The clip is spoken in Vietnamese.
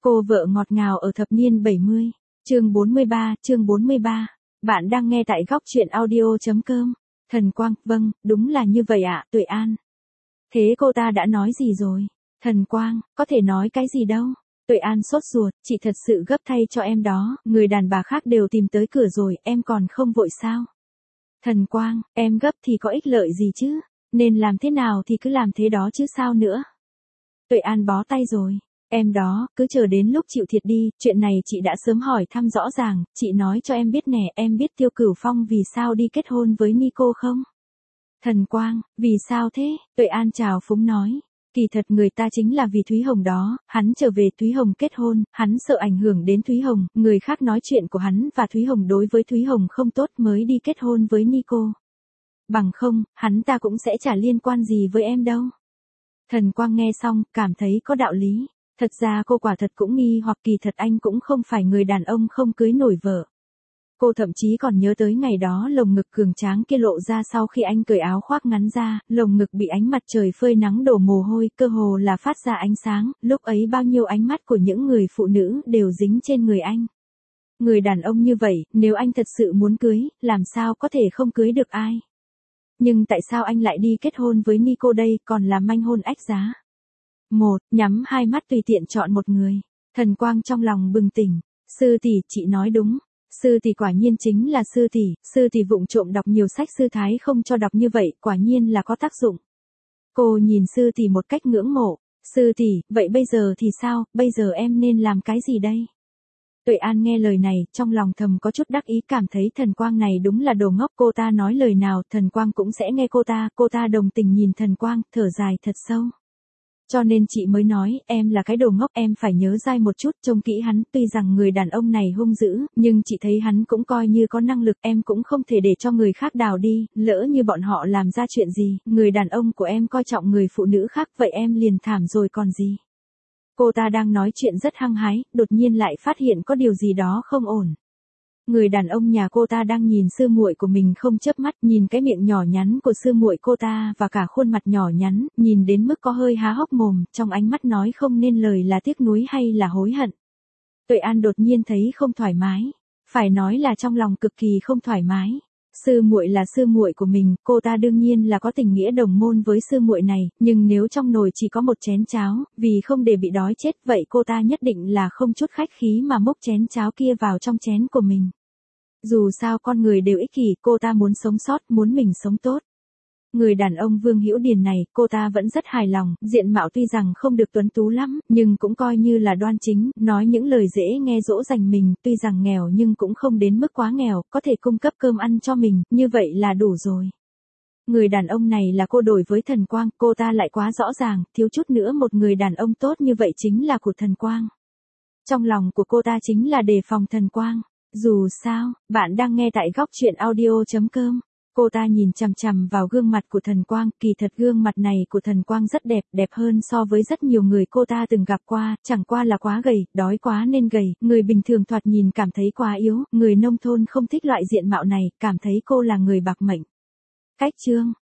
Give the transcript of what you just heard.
Cô vợ ngọt ngào ở thập niên 70. Chương 43. Bạn đang nghe tại góc truyện audio.com. Thần Quang, vâng, đúng là như vậy ạ, Tuệ An. Thế cô ta đã nói gì rồi? Thần Quang, có thể nói cái gì đâu. Tuệ An sốt ruột, chị thật sự gấp thay cho em đó, người đàn bà khác đều tìm tới cửa rồi, em còn không vội sao? Thần Quang, em gấp thì có ích lợi gì chứ? Nên làm thế nào thì cứ làm thế đó chứ sao nữa? Tuệ An bó tay rồi. Em đó, cứ chờ đến lúc chịu thiệt đi, chuyện này chị đã sớm hỏi thăm rõ ràng, chị nói cho em biết nè, em biết Tiêu Cửu Phong vì sao đi kết hôn với Nico không? Thần Quang, vì sao thế? Tuệ An trào phúng nói. Kỳ thật người ta chính là vì Thúy Hồng đó, hắn trở về Thúy Hồng kết hôn, hắn sợ ảnh hưởng đến Thúy Hồng, người khác nói chuyện của hắn và Thúy Hồng đối với Thúy Hồng không tốt mới đi kết hôn với Nico. Bằng không, hắn ta cũng sẽ chả liên quan gì với em đâu. Thần Quang nghe xong, cảm thấy có đạo lý. Thật ra cô quả thật cũng nghi hoặc kỳ thật anh cũng không phải người đàn ông không cưới nổi vợ. Cô thậm chí còn nhớ tới ngày đó lồng ngực cường tráng kia lộ ra sau khi anh cởi áo khoác ngắn ra, lồng ngực bị ánh mặt trời phơi nắng đổ mồ hôi, cơ hồ là phát ra ánh sáng, lúc ấy bao nhiêu ánh mắt của những người phụ nữ đều dính trên người anh. Người đàn ông như vậy, nếu anh thật sự muốn cưới, làm sao có thể không cưới được ai? Nhưng tại sao anh lại đi kết hôn với Nico đây, còn là manh hôn ách giá? Nhắm hai mắt tùy tiện chọn một người. Thần Quang trong lòng bừng tỉnh. Sư tỷ, chị nói đúng. Sư tỷ quả nhiên chính là sư tỷ vụng trộm đọc nhiều sách sư thái không cho đọc như vậy, quả nhiên là có tác dụng. Cô nhìn sư tỷ một cách ngưỡng mộ. Sư tỷ, vậy bây giờ thì sao, bây giờ em nên làm cái gì đây? Tuệ An nghe lời này, trong lòng thầm có chút đắc ý cảm thấy Thần Quang này đúng là đồ ngốc, cô ta nói lời nào, Thần Quang cũng sẽ nghe cô ta đồng tình nhìn Thần Quang, thở dài thật sâu. Cho nên chị mới nói, em là cái đồ ngốc, em phải nhớ dai một chút, trông kỹ hắn, tuy rằng người đàn ông này hung dữ, nhưng chị thấy hắn cũng coi như có năng lực, em cũng không thể để cho người khác đào đi, lỡ như bọn họ làm ra chuyện gì, người đàn ông của em coi trọng người phụ nữ khác, vậy em liền thảm rồi còn gì. Cô ta đang nói chuyện rất hăng hái, đột nhiên lại phát hiện có điều gì đó không ổn. Người đàn ông nhà cô ta đang nhìn sư muội của mình không chớp mắt, nhìn cái miệng nhỏ nhắn của sư muội cô ta và cả khuôn mặt nhỏ nhắn, nhìn đến mức có hơi há hốc mồm, trong ánh mắt nói không nên lời là tiếc nuối hay là hối hận. Tuệ An đột nhiên thấy không thoải mái, phải nói là trong lòng cực kỳ không thoải mái. Sư muội là sư muội của mình, cô ta đương nhiên là có tình nghĩa đồng môn với sư muội này, nhưng nếu trong nồi chỉ có một chén cháo, vì không để bị đói chết, vậy cô ta nhất định là không chút khách khí mà múc chén cháo kia vào trong chén của mình. Dù sao con người đều ích kỷ, cô ta muốn sống sót, muốn mình sống tốt. Người đàn ông Vương Hữu Điền này, cô ta vẫn rất hài lòng, diện mạo tuy rằng không được tuấn tú lắm, nhưng cũng coi như là đoan chính, nói những lời dễ nghe dỗ dành mình, tuy rằng nghèo nhưng cũng không đến mức quá nghèo, có thể cung cấp cơm ăn cho mình, như vậy là đủ rồi. Người đàn ông này là cô đổi với Thần Quang, cô ta lại quá rõ ràng, thiếu chút nữa một người đàn ông tốt như vậy chính là của Thần Quang. Trong lòng của cô ta chính là đề phòng Thần Quang. Dù sao, bạn đang nghe tại góc truyện audio.com. Cô ta nhìn chằm chằm vào gương mặt của Thần Quang, kỳ thật gương mặt này của Thần Quang rất đẹp, đẹp hơn so với rất nhiều người cô ta từng gặp qua, chẳng qua là quá gầy, đói quá nên gầy, người bình thường thoạt nhìn cảm thấy quá yếu, người nông thôn không thích loại diện mạo này, cảm thấy cô là người bạc mệnh. Cách chương